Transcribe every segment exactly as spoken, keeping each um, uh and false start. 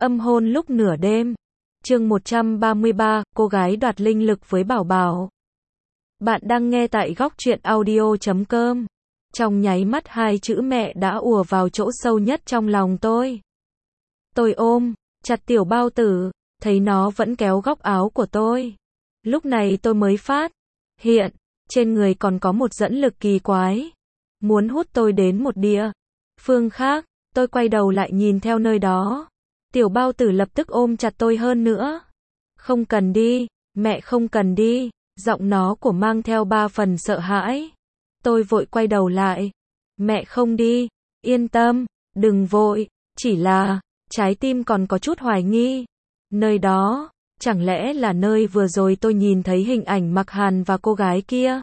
Âm hôn lúc nửa đêm. Chương một trăm ba mươi ba, cô gái đoạt linh lực với Bảo Bảo. Bạn đang nghe tại góc truyện audio chấm com. Trong nháy mắt hai chữ mẹ đã ùa vào chỗ sâu nhất trong lòng tôi. Tôi ôm chặt tiểu bao tử, thấy nó vẫn kéo góc áo của tôi. Lúc này tôi mới phát hiện, trên người còn có một dẫn lực kỳ quái, muốn hút tôi đến một địa phương khác. Tôi quay đầu lại nhìn theo nơi đó. Tiểu bao tử lập tức ôm chặt tôi hơn nữa. Không cần đi, mẹ không cần đi. Giọng nó của mang theo ba phần sợ hãi. Tôi vội quay đầu lại. Mẹ không đi, yên tâm, đừng vội, chỉ là trái tim còn có chút hoài nghi. Nơi đó, chẳng lẽ là nơi vừa rồi tôi nhìn thấy hình ảnh Mạc Hàn và cô gái kia?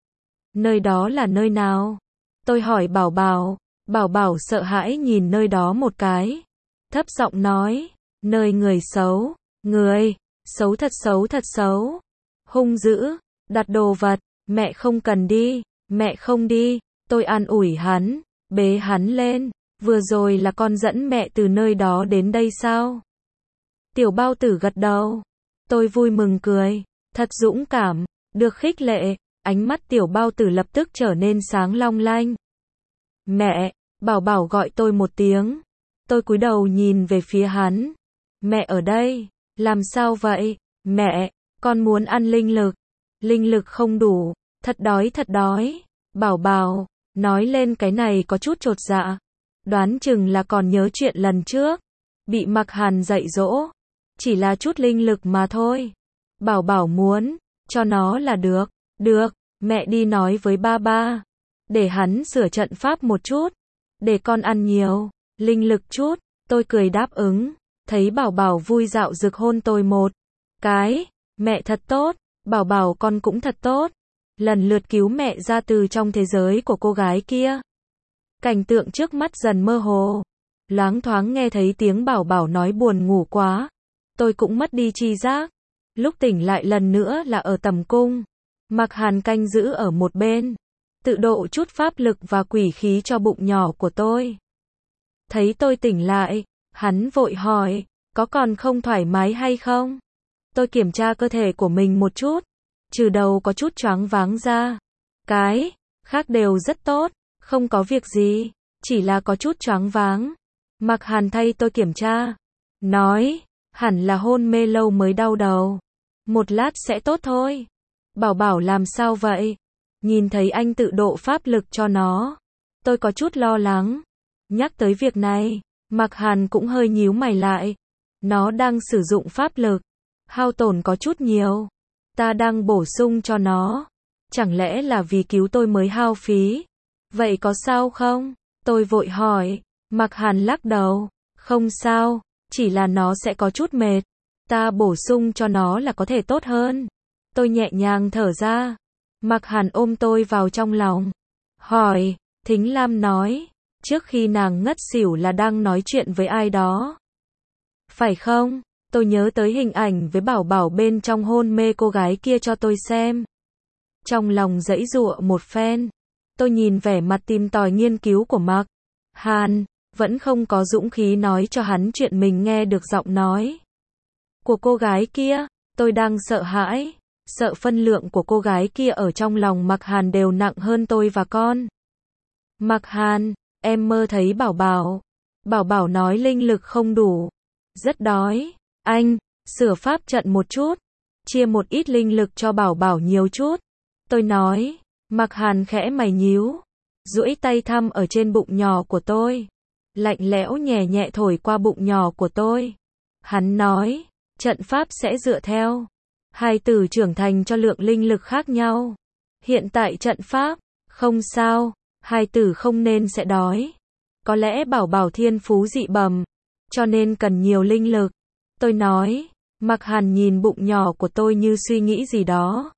Nơi đó là nơi nào? Tôi hỏi Bảo Bảo. Bảo Bảo sợ hãi nhìn nơi đó một cái, thấp giọng nói, nơi người xấu, người xấu thật xấu thật xấu, hung dữ, đặt đồ vật, mẹ không cần đi, mẹ không đi. Tôi an ủi hắn, bế hắn lên, vừa rồi là con dẫn mẹ từ nơi đó đến đây sao? Tiểu bao tử gật đầu. Tôi vui mừng cười, thật dũng cảm, được khích lệ. Ánh mắt tiểu bao tử lập tức trở nên sáng long lanh. Mẹ, Bảo Bảo gọi tôi một tiếng. Tôi cúi đầu nhìn về phía hắn. Mẹ ở đây, làm sao vậy? Mẹ, con muốn ăn linh lực. Linh lực không đủ, thật đói thật đói. Bảo Bảo nói lên cái này có chút chột dạ. Đoán chừng là còn nhớ chuyện lần trước, bị Mạc Hàn dạy dỗ. Chỉ là chút linh lực mà thôi. Bảo Bảo muốn, cho nó là được. Được, mẹ đi nói với ba ba. Để hắn sửa trận pháp một chút. Để con ăn nhiều linh lực chút. Tôi cười đáp ứng. Thấy Bảo Bảo vui dạo rực hôn tôi một cái. Mẹ thật tốt. Bảo Bảo con cũng thật tốt. Lần lượt cứu mẹ ra từ trong thế giới của cô gái kia. Cảnh tượng trước mắt dần mơ hồ. Loáng thoáng nghe thấy tiếng Bảo Bảo nói buồn ngủ quá. Tôi cũng mất đi tri giác. Lúc tỉnh lại lần nữa là ở tầm cung. Mạc Hàn canh giữ ở một bên, tự độ chút pháp lực và quỷ khí cho bụng nhỏ của tôi. Thấy tôi tỉnh lại, hắn vội hỏi, có còn không thoải mái hay không? Tôi kiểm tra cơ thể của mình một chút, trừ đầu có chút choáng váng ra. Cái khác đều rất tốt, không có việc gì, chỉ là có chút choáng váng. Mạc Hàn thay tôi kiểm tra, nói, hẳn là hôn mê lâu mới đau đầu. Một lát sẽ tốt thôi. Bảo Bảo làm sao vậy? Nhìn thấy anh tự độ pháp lực cho nó, tôi có chút lo lắng. Nhắc tới việc này, Mạc Hàn cũng hơi nhíu mày lại. Nó đang sử dụng pháp lực, hao tổn có chút nhiều. Ta đang bổ sung cho nó. Chẳng lẽ là vì cứu tôi mới hao phí? Vậy có sao không? Tôi vội hỏi. Mạc Hàn lắc đầu. Không sao, chỉ là nó sẽ có chút mệt. Ta bổ sung cho nó là có thể tốt hơn. Tôi nhẹ nhàng thở ra. Mạc Hàn ôm tôi vào trong lòng. Hỏi, Thính Lam nói, trước khi nàng ngất xỉu là đang nói chuyện với ai đó. Phải không? Tôi nhớ tới hình ảnh với Bảo Bảo bên trong hôn mê cô gái kia cho tôi xem. Trong lòng giãy giụa một phen. Tôi nhìn vẻ mặt tìm tòi nghiên cứu của Mạc Hàn, vẫn không có dũng khí nói cho hắn chuyện mình nghe được giọng nói của cô gái kia. Tôi đang sợ hãi. Sợ phân lượng của cô gái kia ở trong lòng Mạc Hàn đều nặng hơn tôi và con. Mạc Hàn, em mơ thấy Bảo Bảo. Bảo Bảo nói linh lực không đủ. Rất đói. Anh, sửa pháp trận một chút. Chia một ít linh lực cho Bảo Bảo nhiều chút. Tôi nói. Mạc Hàn khẽ mày nhíu. Duỗi tay thăm ở trên bụng nhỏ của tôi. Lạnh lẽo nhẹ nhẹ thổi qua bụng nhỏ của tôi. Hắn nói. Trận pháp sẽ dựa theo hai từ trưởng thành cho lượng linh lực khác nhau. Hiện tại trận pháp, không sao, hai từ không nên sẽ đói. Có lẽ Bảo Bảo thiên phú dị bẩm, cho nên cần nhiều linh lực. Tôi nói, Mạc Hàn nhìn bụng nhỏ của tôi như suy nghĩ gì đó.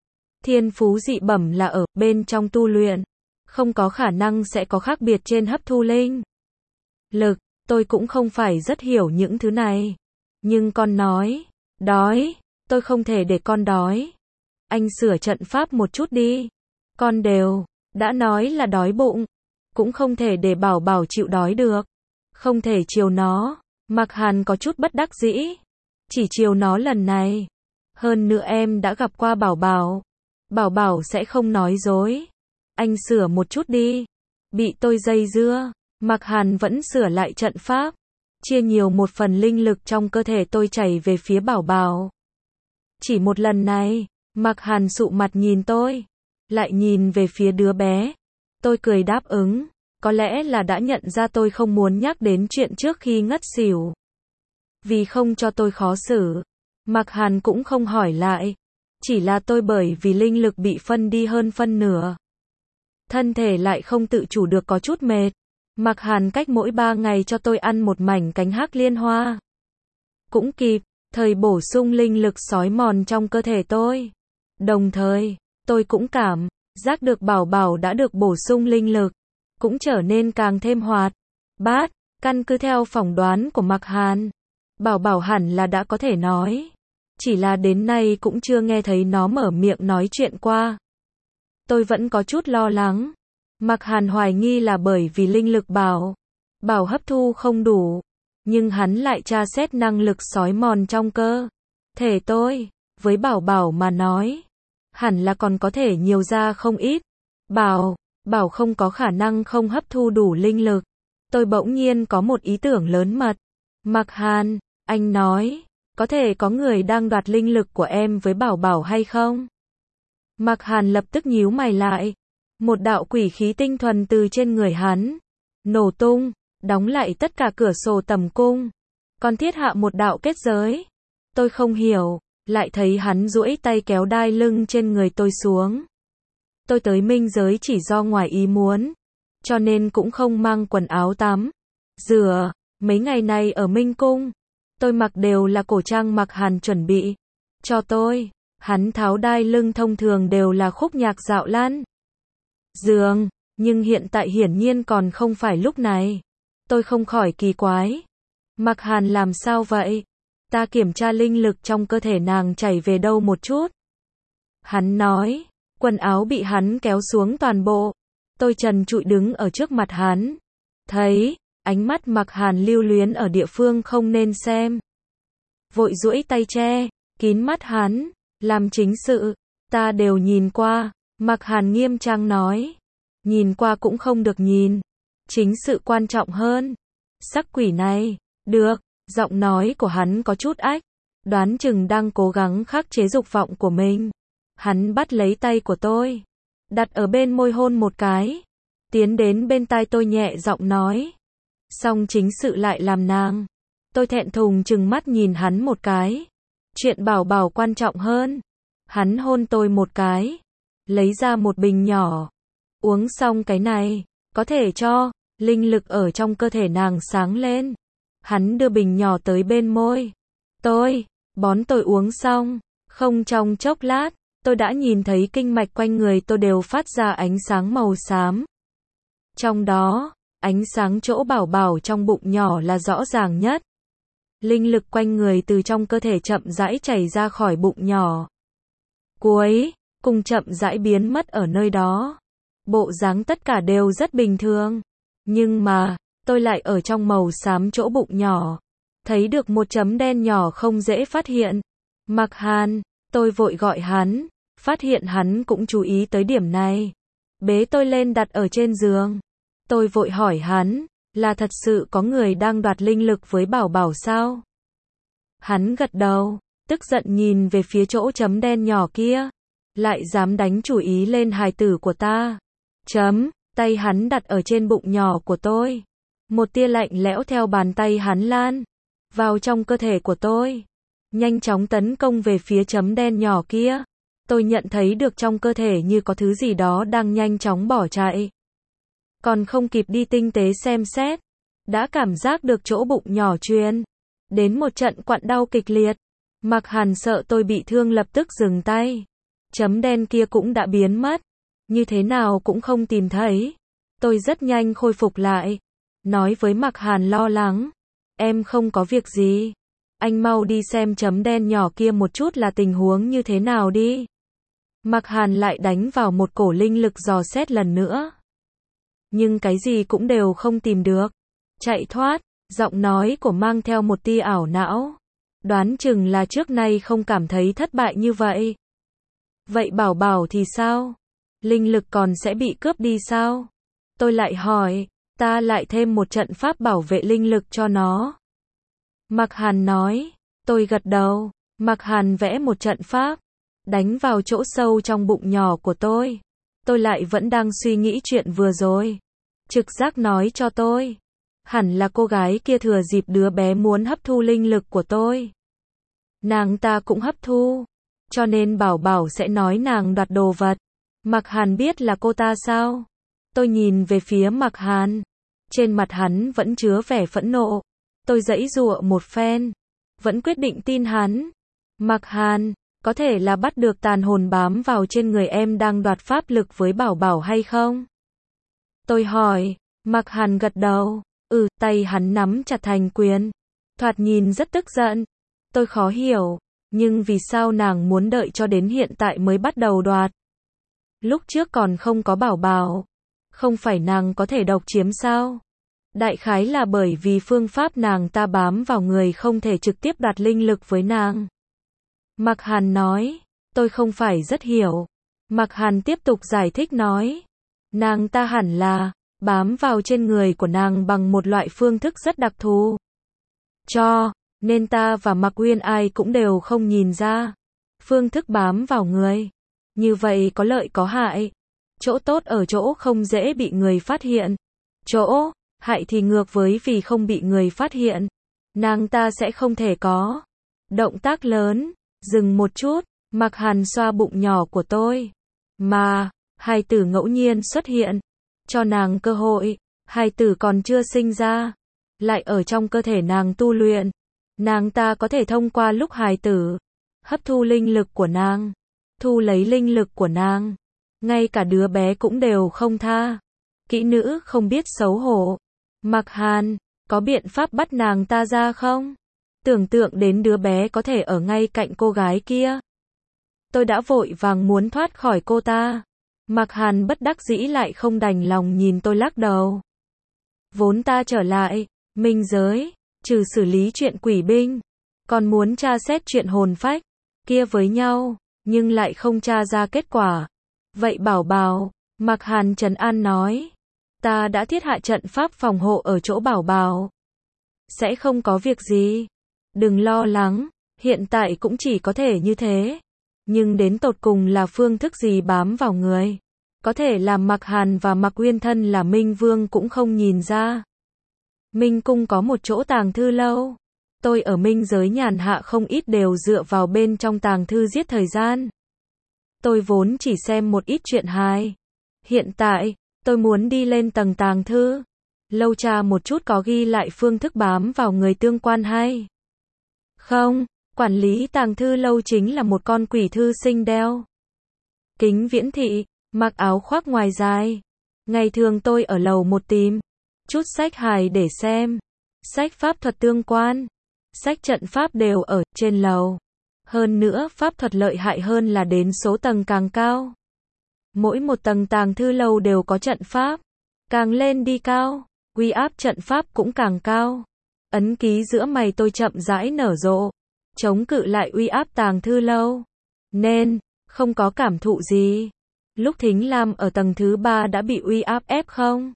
Thiên phú dị bẩm là ở bên trong tu luyện, không có khả năng sẽ có khác biệt trên hấp thu linh lực. Tôi cũng không phải rất hiểu những thứ này. Nhưng con nói, đói. Tôi không thể để con đói. Anh sửa trận pháp một chút đi. Con đều đã nói là đói bụng. Cũng không thể để Bảo Bảo chịu đói được. Không thể chiều nó. Mạc Hàn có chút bất đắc dĩ. Chỉ chiều nó lần này. Hơn nữa em đã gặp qua Bảo Bảo. Bảo Bảo sẽ không nói dối. Anh sửa một chút đi. Bị tôi dây dưa. Mạc Hàn vẫn sửa lại trận pháp. Chia nhiều một phần linh lực trong cơ thể tôi chảy về phía Bảo Bảo. Chỉ một lần này. Mạc Hàn sụ mặt nhìn tôi. Lại nhìn về phía đứa bé. Tôi cười đáp ứng. Có lẽ là đã nhận ra tôi không muốn nhắc đến chuyện trước khi ngất xỉu. Vì không cho tôi khó xử. Mạc Hàn cũng không hỏi lại. Chỉ là tôi bởi vì linh lực bị phân đi hơn phân nửa. Thân thể lại không tự chủ được có chút mệt. Mạc Hàn cách mỗi ba ngày cho tôi ăn một mảnh cánh hắc liên hoa. Cũng kịp, thời bổ sung linh lực xói mòn trong cơ thể tôi. Đồng thời, tôi cũng cảm giác được Bảo Bảo đã được bổ sung linh lực. Cũng trở nên càng thêm hoạt bát. Căn cứ theo phỏng đoán của Mạc Hàn, Bảo Bảo hẳn là đã có thể nói. Chỉ là đến nay cũng chưa nghe thấy nó mở miệng nói chuyện qua. Tôi vẫn có chút lo lắng. Mạc Hàn hoài nghi là bởi vì linh lực Bảo Bảo hấp thu không đủ. Nhưng hắn lại tra xét năng lực xói mòn trong cơ thể tôi. Với Bảo Bảo mà nói, hẳn là còn có thể nhiều ra không ít. Bảo Bảo không có khả năng không hấp thu đủ linh lực. Tôi bỗng nhiên có một ý tưởng lớn mật. Mạc Hàn, anh nói, có thể có người đang đoạt linh lực của em với Bảo Bảo hay không? Mạc Hàn lập tức nhíu mày lại. Một đạo quỷ khí tinh thuần từ trên người hắn nổ tung, đóng lại tất cả cửa sổ tầm cung. Còn thiết hạ một đạo kết giới. Tôi không hiểu, lại thấy hắn duỗi tay kéo đai lưng trên người tôi xuống. Tôi tới minh giới chỉ do ngoài ý muốn, cho nên cũng không mang quần áo tắm rửa. Mấy ngày này ở Minh Cung, tôi mặc đều là cổ trang Mạc Hàn chuẩn bị cho tôi. Hắn tháo đai lưng thông thường đều là khúc nhạc dạo lan giường, nhưng hiện tại hiển nhiên còn không phải lúc này. Tôi không khỏi kỳ quái. Mạc Hàn làm sao vậy? Ta kiểm tra linh lực trong cơ thể nàng chảy về đâu một chút. Hắn nói, quần áo bị hắn kéo xuống toàn bộ. Tôi trần trụi đứng ở trước mặt hắn. Thấy, ánh mắt Mạc Hàn lưu luyến ở địa phương không nên xem. Vội duỗi tay che, kín mắt hắn. Làm chính sự, ta đều nhìn qua. Mạc Hàn nghiêm trang nói. Nhìn qua cũng không được nhìn. Chính sự quan trọng hơn. Sắc quỷ này, được, giọng nói của hắn có chút ách. Đoán chừng đang cố gắng khắc chế dục vọng của mình. Hắn bắt lấy tay của tôi. Đặt ở bên môi hôn một cái. Tiến đến bên tai tôi nhẹ giọng nói. Xong chính sự lại làm nàng. Tôi thẹn thùng chừng mắt nhìn hắn một cái. Chuyện Bảo Bảo quan trọng hơn. Hắn hôn tôi một cái. Lấy ra một bình nhỏ. Uống xong cái này, có thể cho linh lực ở trong cơ thể nàng sáng lên. Hắn đưa bình nhỏ tới bên môi tôi, bón tôi uống xong. Không trong chốc lát, tôi đã nhìn thấy kinh mạch quanh người tôi đều phát ra ánh sáng màu xám. Trong đó, ánh sáng chỗ Bảo Bảo trong bụng nhỏ là rõ ràng nhất. Linh lực quanh người từ trong cơ thể chậm rãi chảy ra khỏi bụng nhỏ. Cuối cùng chậm rãi biến mất ở nơi đó. Bộ dáng tất cả đều rất bình thường. Nhưng mà, tôi lại ở trong màu xám chỗ bụng nhỏ. Thấy được một chấm đen nhỏ không dễ phát hiện. Mạc Hàn, tôi vội gọi hắn. Phát hiện hắn cũng chú ý tới điểm này. Bế tôi lên đặt ở trên giường. Tôi vội hỏi hắn, là thật sự có người đang đoạt linh lực với Bảo Bảo sao? Hắn gật đầu, tức giận nhìn về phía chỗ chấm đen nhỏ kia. Lại dám đánh chủ ý lên hài tử của ta. Chấm, tay hắn đặt ở trên bụng nhỏ của tôi. Một tia lạnh lẽo theo bàn tay hắn lan vào trong cơ thể của tôi. Nhanh chóng tấn công về phía chấm đen nhỏ kia. Tôi nhận thấy được trong cơ thể như có thứ gì đó đang nhanh chóng bỏ chạy. Còn không kịp đi tinh tế xem xét, đã cảm giác được chỗ bụng nhỏ truyền đến một trận quặn đau kịch liệt. Mạc Hàn sợ tôi bị thương lập tức dừng tay. Chấm đen kia cũng đã biến mất. Như thế nào cũng không tìm thấy. Tôi rất nhanh khôi phục lại. Nói với Mạc Hàn lo lắng. Em không có việc gì. Anh mau đi xem chấm đen nhỏ kia một chút là tình huống như thế nào đi. Mạc Hàn lại đánh vào một cổ linh lực dò xét lần nữa. Nhưng cái gì cũng đều không tìm được. Chạy thoát, Giọng nói của mang theo một tia ảo não. Đoán chừng là trước nay không cảm thấy thất bại như vậy. Vậy Bảo Bảo thì sao? Linh lực còn sẽ bị cướp đi sao? Tôi lại hỏi, ta lại thêm một trận pháp bảo vệ linh lực cho nó. Mạc Hàn nói, tôi gật đầu. Mạc Hàn vẽ một trận pháp, đánh vào chỗ sâu trong bụng nhỏ của tôi. Tôi lại vẫn đang suy nghĩ chuyện vừa rồi. Trực giác nói cho tôi, hẳn là cô gái kia thừa dịp đứa bé muốn hấp thu linh lực của tôi. Nàng ta cũng hấp thu, cho nên Bảo Bảo sẽ nói nàng đoạt đồ vật. Mạc Hàn biết là cô ta sao? Tôi nhìn về phía Mạc Hàn. Trên mặt hắn vẫn chứa vẻ phẫn nộ. Tôi giãy giụa một phen, vẫn quyết định tin hắn. Mạc Hàn, có thể là bắt được tàn hồn bám vào trên người em đang đoạt pháp lực với Bảo Bảo hay không? Tôi hỏi. Mạc Hàn gật đầu. Ừ, tay hắn nắm chặt thành quyền. Thoạt nhìn rất tức giận. Tôi khó hiểu, nhưng vì sao nàng muốn đợi cho đến hiện tại mới bắt đầu đoạt? Lúc trước còn không có Bảo Bảo, không phải nàng có thể độc chiếm sao? Đại khái là bởi vì phương pháp nàng ta bám vào người không thể trực tiếp đoạt linh lực với nàng. Mạc Hàn nói, tôi không phải rất hiểu. Mạc Hàn tiếp tục giải thích nói, nàng ta hẳn là bám vào trên người của nàng bằng một loại phương thức rất đặc thù. Cho nên ta và Mạc Uyên ai cũng đều không nhìn ra. Phương thức bám vào người. Như vậy có lợi có hại. Chỗ tốt ở chỗ không dễ bị người phát hiện. Chỗ hại thì ngược với vì không bị người phát hiện. Nàng ta sẽ không thể có động tác lớn. Dừng một chút, Mạc Hàn xoa bụng nhỏ của tôi. Mà, hài tử ngẫu nhiên xuất hiện. Cho nàng cơ hội. Hài tử còn chưa sinh ra. Lại ở trong cơ thể nàng tu luyện. Nàng ta có thể thông qua lúc hài tử hấp thu linh lực của nàng, thu lấy linh lực của nàng. Ngay cả đứa bé cũng đều không tha. Kỹ nữ không biết xấu hổ. Mạc Hàn, có biện pháp bắt nàng ta ra không? Tưởng tượng đến đứa bé có thể ở ngay cạnh cô gái kia. Tôi đã vội vàng muốn thoát khỏi cô ta. Mạc Hàn bất đắc dĩ lại không đành lòng nhìn tôi lắc đầu. Vốn ta trở lại minh giới, trừ xử lý chuyện quỷ binh, còn muốn tra xét chuyện hồn phách kia với nhau, nhưng lại không tra ra kết quả. Vậy Bảo Bảo, Mạc Hàn trấn an nói, ta đã thiết hạ trận pháp phòng hộ ở chỗ Bảo Bảo. Sẽ không có việc gì. Đừng lo lắng, hiện tại cũng chỉ có thể như thế. Nhưng đến tột cùng là phương thức gì bám vào người. Có thể là Mạc Hàn và Mạc Uyên thân là Minh Vương cũng không nhìn ra. Minh Cung có một chỗ tàng thư lâu. Tôi ở Minh giới nhàn hạ không ít đều dựa vào bên trong tàng thư giết thời gian. Tôi vốn chỉ xem một ít chuyện hài. Hiện tại, tôi muốn đi lên tầng tàng thư. Lâu tra một chút có ghi lại phương thức bám vào người tương quan hay không. Quản lý tàng thư lâu chính là một con quỷ thư sinh đeo kính viễn thị, mặc áo khoác ngoài dài. Ngày thường tôi ở lầu một tìm chút sách hài để xem. Sách pháp thuật tương quan, sách trận pháp đều ở trên lầu. Hơn nữa pháp thuật lợi hại hơn là đến số tầng càng cao. Mỗi một tầng tàng thư lâu đều có trận pháp. Càng lên đi cao, uy áp trận pháp cũng càng cao. Ấn ký giữa mày tôi chậm rãi nở rộ, chống cự lại uy áp tàng thư lâu. Nên, không có cảm thụ gì. Lúc Thính Lam ở tầng thứ ba đã bị uy áp ép không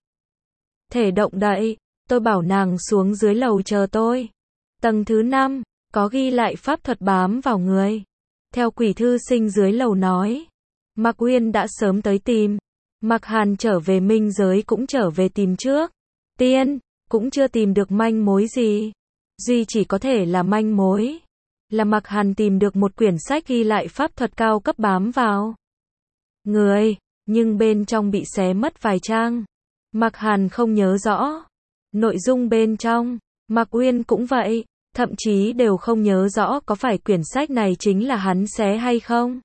thể động đậy, tôi bảo nàng xuống dưới lầu chờ tôi. Tầng thứ năm, có ghi lại pháp thuật bám vào người. Theo quỷ thư sinh dưới lầu nói, Mạc Uyên đã sớm tới tìm. Mạc Hàn trở về minh giới cũng trở về tìm trước. Tiên, cũng chưa tìm được manh mối gì. Duy chỉ có thể là manh mối là Mạc Hàn tìm được một quyển sách ghi lại pháp thuật cao cấp bám vào người, nhưng bên trong bị xé mất vài trang. Mạc Hàn không nhớ rõ nội dung bên trong. Mạc Uyên cũng vậy, thậm chí đều không nhớ rõ có phải quyển sách này chính là hắn xé hay không.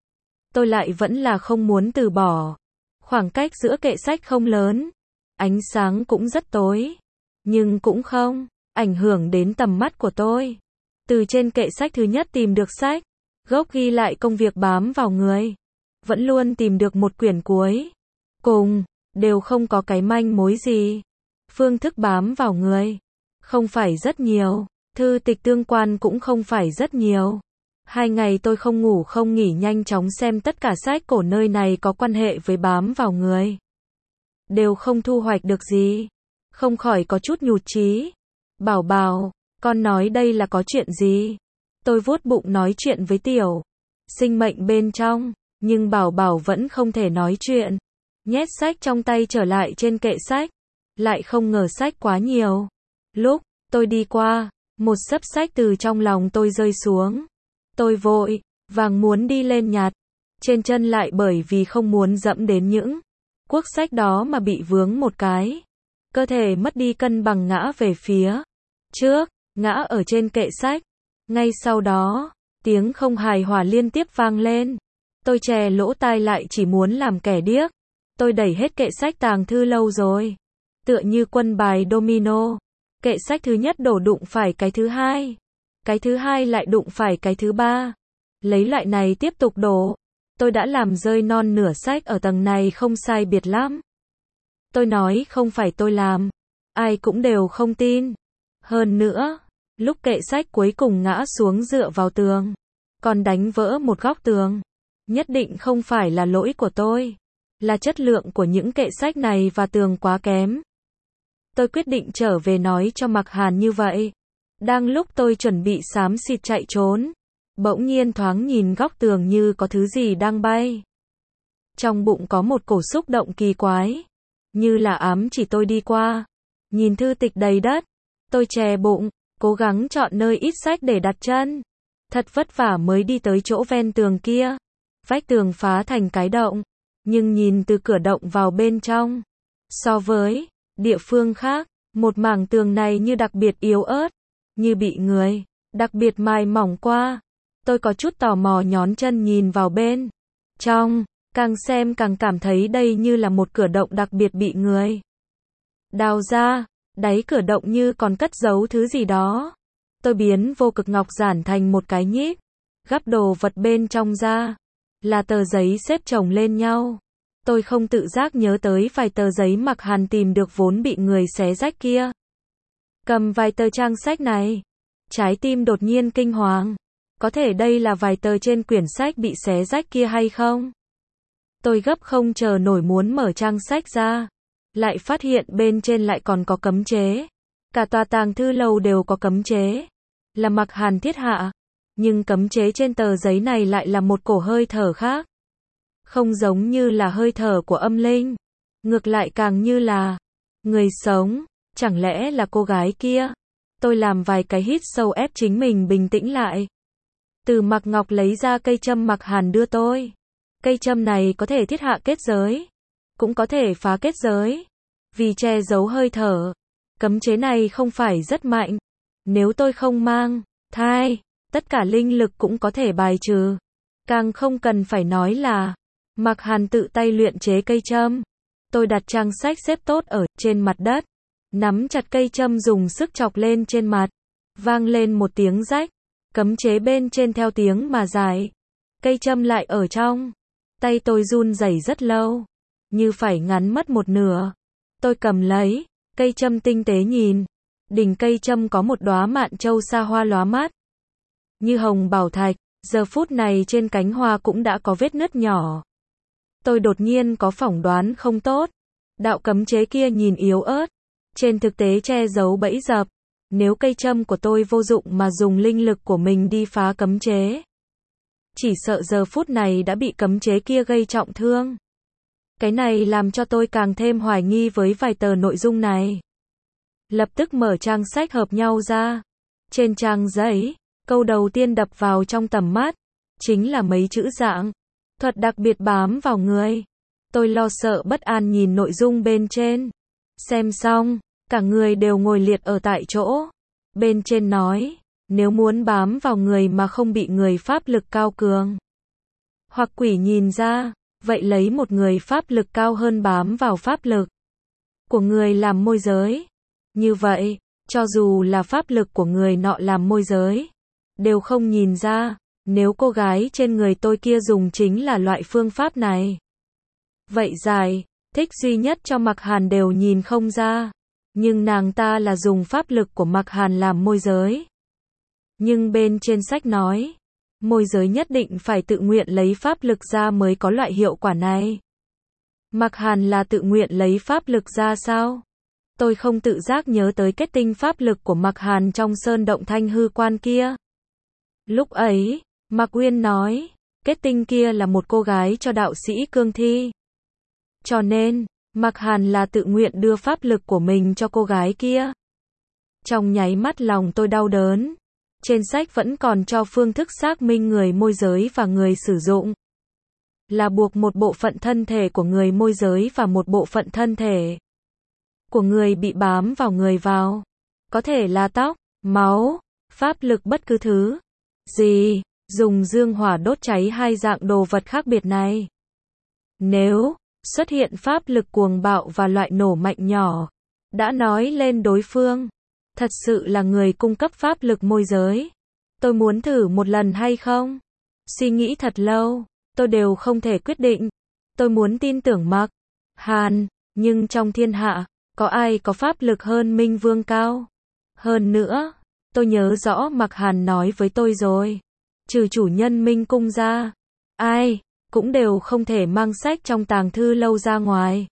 Tôi lại vẫn là không muốn từ bỏ. Khoảng cách giữa kệ sách không lớn, ánh sáng cũng rất tối, nhưng cũng không ảnh hưởng đến tầm mắt của tôi. Từ trên kệ sách thứ nhất tìm được sách gốc ghi lại công việc bám vào người, vẫn luôn tìm được một quyển cuối cùng, đều không có cái manh mối gì. Phương thức bám vào người Không phải rất nhiều. Thư tịch tương quan cũng không phải rất nhiều. Hai ngày tôi không ngủ không nghỉ nhanh chóng xem tất cả sách cổ nơi này có quan hệ với bám vào người. Đều không thu hoạch được gì. Không khỏi có chút nhụt chí. Bảo Bảo, con nói đây là có chuyện gì? Tôi vuốt bụng nói chuyện với tiểu sinh mệnh bên trong, nhưng Bảo Bảo vẫn không thể nói chuyện. Nhét sách trong tay trở lại trên kệ sách. Lại không ngờ sách quá nhiều. Lúc tôi đi qua, một xấp sách từ trong lòng tôi rơi xuống. Tôi vội vàng muốn đi lên nhặt. Trên chân lại bởi vì không muốn dẫm đến những cuốc sách đó mà bị vướng một cái. Cơ thể mất đi cân bằng ngã về phía trước, ngã ở trên kệ sách. Ngay sau đó, tiếng không hài hòa liên tiếp vang lên. Tôi chè lỗ tai lại chỉ muốn làm kẻ điếc. Tôi đẩy hết kệ sách tàng thư lâu rồi. Tựa như quân bài domino. Kệ sách thứ nhất đổ đụng phải cái thứ hai. Cái thứ hai lại đụng phải cái thứ ba. Lấy loại này tiếp tục đổ. Tôi đã làm rơi non nửa sách ở tầng này không sai biệt lắm. Tôi nói không phải tôi làm. Ai cũng đều không tin. Hơn nữa, lúc kệ sách cuối cùng ngã xuống dựa vào tường, còn đánh vỡ một góc tường. Nhất định không phải là lỗi của tôi. Là chất lượng của những kệ sách này và tường quá kém. Tôi quyết định trở về nói cho Mạc Hàn như vậy. Đang lúc tôi chuẩn bị xám xịt chạy trốn, bỗng nhiên thoáng nhìn góc tường như có thứ gì đang bay. Trong bụng có một cổ xúc động kỳ quái, như là ám chỉ tôi đi qua. Nhìn thư tịch đầy đất, tôi chè bụng, cố gắng chọn nơi ít sách để đặt chân. Thật vất vả mới đi tới chỗ ven tường kia. Vách tường phá thành cái động, nhưng nhìn từ cửa động vào bên trong, so với địa phương khác, một mảng tường này như đặc biệt yếu ớt, như bị người đặc biệt mài mỏng qua. Tôi có chút tò mò nhón chân nhìn vào bên trong, càng xem càng cảm thấy đây như là một cửa động đặc biệt bị người đào ra. Đáy cửa động như còn cất giấu thứ gì đó. Tôi biến vô cực ngọc giản thành một cái nhíp, gắp đồ vật bên trong ra, là tờ giấy xếp chồng lên nhau. Tôi không tự giác nhớ tới vài tờ giấy Mạc Hàn tìm được vốn bị người xé rách kia. Cầm vài tờ trang sách này, trái tim đột nhiên kinh hoàng. Có thể đây là vài tờ trên quyển sách bị xé rách kia hay không? Tôi gấp không chờ nổi muốn mở trang sách ra. Lại phát hiện bên trên lại còn có cấm chế. Cả tòa tàng thư lầu đều có cấm chế. Là Mạc Hàn thiết hạ. Nhưng cấm chế trên tờ giấy này lại là một cổ hơi thở khác. Không giống như là hơi thở của âm linh. Ngược lại càng như là người sống. Chẳng lẽ là cô gái kia? Tôi làm vài cái hít sâu ép chính mình bình tĩnh lại. Từ Mạc Ngọc lấy ra cây châm Mạc Hàn đưa tôi. Cây châm này có thể thiết hạ kết giới, cũng có thể phá kết giới. Vì che giấu hơi thở, cấm chế này không phải rất mạnh. Nếu tôi không mang thai, tất cả linh lực cũng có thể bài trừ. Càng không cần phải nói là Mạc Hàn tự tay luyện chế cây châm. Tôi đặt trang sách xếp tốt ở trên mặt đất, nắm chặt cây châm dùng sức chọc lên trên mặt. Vang lên một tiếng rách, cấm chế bên trên theo tiếng mà giải. Cây châm lại ở trong tay tôi run rẩy rất lâu, như phải ngắn mất một nửa. Tôi cầm lấy cây châm tinh tế nhìn, đỉnh cây châm có một đóa mạn châu sa hoa lóa mắt, như hồng bảo thạch. Giờ phút này trên cánh hoa cũng đã có vết nứt nhỏ. Tôi đột nhiên có phỏng đoán không tốt. Đạo cấm chế kia nhìn yếu ớt, trên thực tế che giấu bẫy dập. Nếu cây châm của tôi vô dụng mà dùng linh lực của mình đi phá cấm chế, chỉ sợ giờ phút này đã bị cấm chế kia gây trọng thương. Cái này làm cho tôi càng thêm hoài nghi với vài tờ nội dung này. Lập tức mở trang sách hợp nhau ra. Trên trang giấy, câu đầu tiên đập vào trong tầm mắt, chính là mấy chữ dạng thuật đặc biệt bám vào người. Tôi lo sợ bất an nhìn nội dung bên trên. Xem xong, cả người đều ngồi liệt ở tại chỗ. Bên trên nói, nếu muốn bám vào người mà không bị người pháp lực cao cường hoặc quỷ nhìn ra, vậy lấy một người pháp lực cao hơn bám vào pháp lực của người làm môi giới. Như vậy, cho dù là pháp lực của người nọ làm môi giới, đều không nhìn ra. Nếu cô gái trên người tôi kia dùng chính là loại phương pháp này, vậy giải thích duy nhất cho Mạc Hàn đều nhìn không ra. Nhưng nàng ta là dùng pháp lực của Mạc Hàn làm môi giới. Nhưng bên trên sách nói, môi giới nhất định phải tự nguyện lấy pháp lực ra mới có loại hiệu quả này. Mạc Hàn là tự nguyện lấy pháp lực ra sao? Tôi không tự giác nhớ tới kết tinh pháp lực của Mạc Hàn trong sơn động thanh hư quan kia. Lúc ấy, Mạc Uyên nói, kết tinh kia là một cô gái cho đạo sĩ cương thi. Cho nên, Mạc Hàn là tự nguyện đưa pháp lực của mình cho cô gái kia. Trong nháy mắt lòng tôi đau đớn. Trên sách vẫn còn cho phương thức xác minh người môi giới và người sử dụng. Là buộc một bộ phận thân thể của người môi giới và một bộ phận thân thể của người bị bám vào người vào. Có thể là tóc, máu, pháp lực bất cứ thứ gì, dùng dương hỏa đốt cháy hai dạng đồ vật khác biệt này. Nếu xuất hiện pháp lực cuồng bạo và loại nổ mạnh nhỏ, đã nói lên đối phương thật sự là người cung cấp pháp lực môi giới. Tôi muốn thử một lần hay không? Suy nghĩ thật lâu, tôi đều không thể quyết định. Tôi muốn tin tưởng Mạc Hàn, nhưng trong thiên hạ, có ai có pháp lực hơn Minh Vương Cao? Hơn nữa, tôi nhớ rõ Mạc Hàn nói với tôi rồi. Trừ chủ nhân Minh Cung ra, ai cũng đều không thể mang sách trong tàng thư lâu ra ngoài.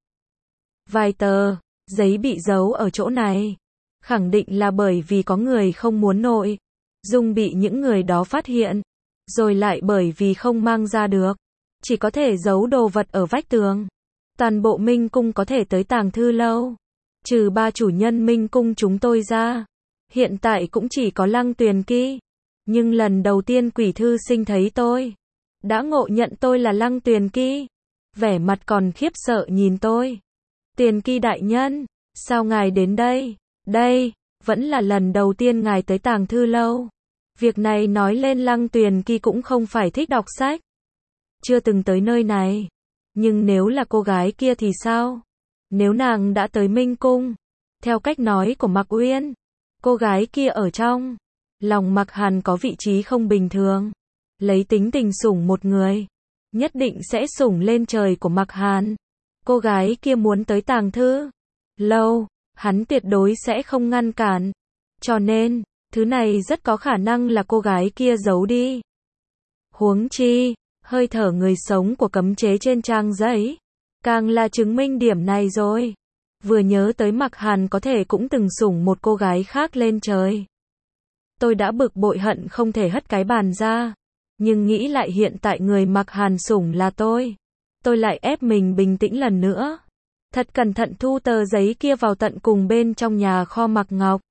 Vài tờ giấy bị giấu ở chỗ này, khẳng định là bởi vì có người không muốn nội dung bị những người đó phát hiện, rồi lại bởi vì không mang ra được, chỉ có thể giấu đồ vật ở vách tường. Toàn bộ Minh Cung có thể tới tàng thư lâu, trừ ba chủ nhân Minh Cung chúng tôi ra, hiện tại cũng chỉ có Lăng Tuyền Kỳ. Nhưng lần đầu tiên Quỷ Thư Sinh thấy tôi, đã ngộ nhận tôi là Lăng Tuyền Kỳ, vẻ mặt còn khiếp sợ nhìn tôi. Tuyền Kỳ đại nhân, sao ngài đến đây? Đây, vẫn là lần đầu tiên ngài tới tàng thư lâu. Việc này nói lên Lăng Tuyền Kỳ cũng không phải thích đọc sách, chưa từng tới nơi này. Nhưng nếu là cô gái kia thì sao? Nếu nàng đã tới Minh Cung, theo cách nói của Mạc Uyên, cô gái kia ở trong lòng Mạc Hàn có vị trí không bình thường. Lấy tính tình sủng một người, nhất định sẽ sủng lên trời của Mạc Hàn. Cô gái kia muốn tới tàng thư lâu, hắn tuyệt đối sẽ không ngăn cản. Cho nên, thứ này rất có khả năng là cô gái kia giấu đi. Huống chi, hơi thở người sống của cấm chế trên trang giấy, càng là chứng minh điểm này rồi. Vừa nhớ tới Mạc Hàn có thể cũng từng sủng một cô gái khác lên trời. Tôi đã bực bội hận không thể hất cái bàn ra. Nhưng nghĩ lại hiện tại người Mạc Hàn sủng là tôi. Tôi lại ép mình bình tĩnh lần nữa. Thật cẩn thận thu tờ giấy kia vào tận cùng bên trong nhà kho Mạc Ngọc.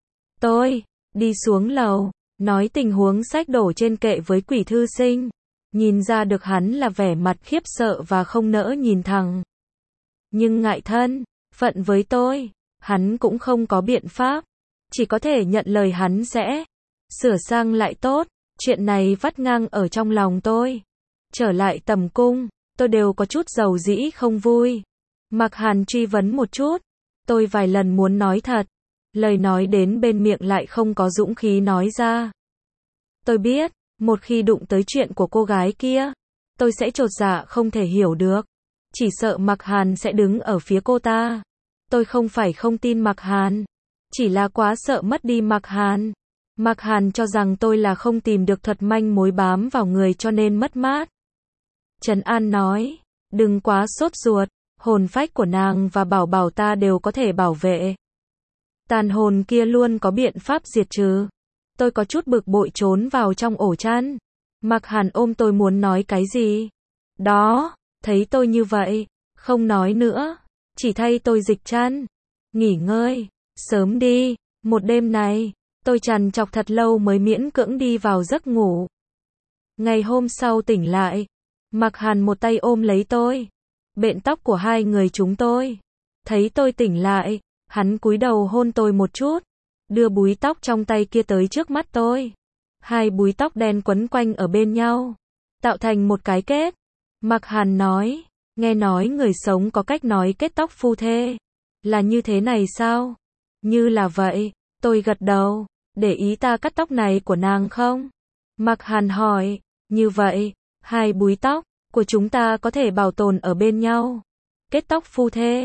Tôi đi xuống lầu, nói tình huống sách đổ trên kệ với Quỷ Thư Sinh. Nhìn ra được hắn là vẻ mặt khiếp sợ và không nỡ nhìn thẳng. Nhưng ngại thân phận với tôi, hắn cũng không có biện pháp. Chỉ có thể nhận lời hắn sẽ sửa sang lại tốt. Chuyện này vắt ngang ở trong lòng tôi. Trở lại tầm cung, tôi đều có chút dầu dĩ không vui. Mạc Hàn truy vấn một chút. Tôi vài lần muốn nói thật. Lời nói đến bên miệng lại không có dũng khí nói ra. Tôi biết, một khi đụng tới chuyện của cô gái kia, tôi sẽ chột dạ không thể hiểu được. Chỉ sợ Mạc Hàn sẽ đứng ở phía cô ta. Tôi không phải không tin Mạc Hàn, chỉ là quá sợ mất đi Mạc Hàn. Mạc Hàn cho rằng tôi là không tìm được thuật manh mối bám vào người cho nên mất mát. Trấn An nói, đừng quá sốt ruột, hồn phách của nàng và bảo bảo ta đều có thể bảo vệ. Tàn hồn kia luôn có biện pháp diệt trừ. Tôi có chút bực bội trốn vào trong ổ chăn. Mạc Hàn ôm tôi muốn nói cái gì. Đó, thấy tôi như vậy, không nói nữa, chỉ thay tôi dịch chăn. Nghỉ ngơi, sớm đi, một đêm này, tôi trằn trọc thật lâu mới miễn cưỡng đi vào giấc ngủ. Ngày hôm sau tỉnh lại, Mạc Hàn một tay ôm lấy tôi, bện tóc của hai người chúng tôi. Thấy tôi tỉnh lại, hắn cúi đầu hôn tôi một chút, đưa búi tóc trong tay kia tới trước mắt tôi. Hai búi tóc đen quấn quanh ở bên nhau, tạo thành một cái kết. Mạc Hàn nói, nghe nói người sống có cách nói kết tóc phu thê. Là như thế này sao? Như là vậy, tôi gật đầu. Để ý ta cắt tóc này của nàng không? Mạc Hàn hỏi, như vậy, hai búi tóc của chúng ta có thể bảo tồn ở bên nhau. Kết tóc phu thê,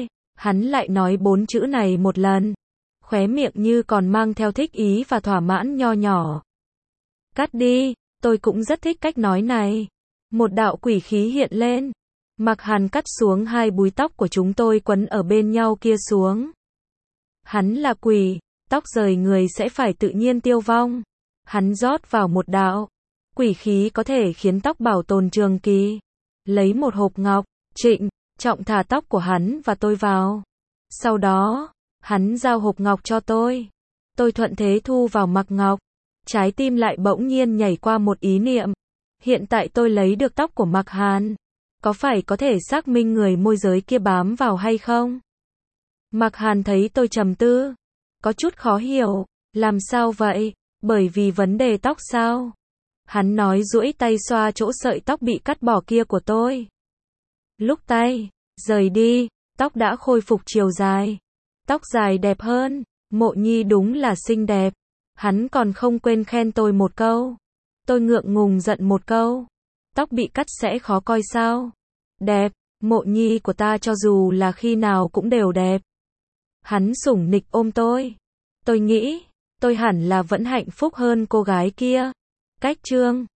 Hắn lại nói bốn chữ này một lần. Khóe miệng như còn mang theo thích ý và thỏa mãn nho nhỏ. Cắt đi, tôi cũng rất thích cách nói này. Một đạo quỷ khí hiện lên. Mạc Hàn cắt xuống hai búi tóc của chúng tôi quấn ở bên nhau kia xuống. Hắn là quỷ, tóc rời người sẽ phải tự nhiên tiêu vong. Hắn rót vào một đạo quỷ khí có thể khiến tóc bảo tồn trường kỳ. Lấy một hộp ngọc, trịnh trọng thả tóc của hắn và tôi vào. Sau đó, hắn giao hộp ngọc cho tôi. Tôi thuận thế thu vào mặc ngọc. Trái tim lại bỗng nhiên nhảy qua một ý niệm. Hiện tại tôi lấy được tóc của Mạc Hàn. Có phải có thể xác minh người môi giới kia bám vào hay không? Mạc Hàn thấy tôi trầm tư. Có chút khó hiểu. Làm sao vậy? Bởi vì vấn đề tóc sao? Hắn nói duỗi tay xoa chỗ sợi tóc bị cắt bỏ kia của tôi. Lúc tay rời đi, tóc đã khôi phục chiều dài. Tóc dài đẹp hơn. Mộ Nhi đúng là xinh đẹp. Hắn còn không quên khen tôi một câu. Tôi ngượng ngùng giận một câu. Tóc bị cắt sẽ khó coi sao? Đẹp, Mộ Nhi của ta cho dù là khi nào cũng đều đẹp. Hắn sủng nịch ôm tôi. Tôi nghĩ, tôi hẳn là vẫn hạnh phúc hơn cô gái kia. Cách chương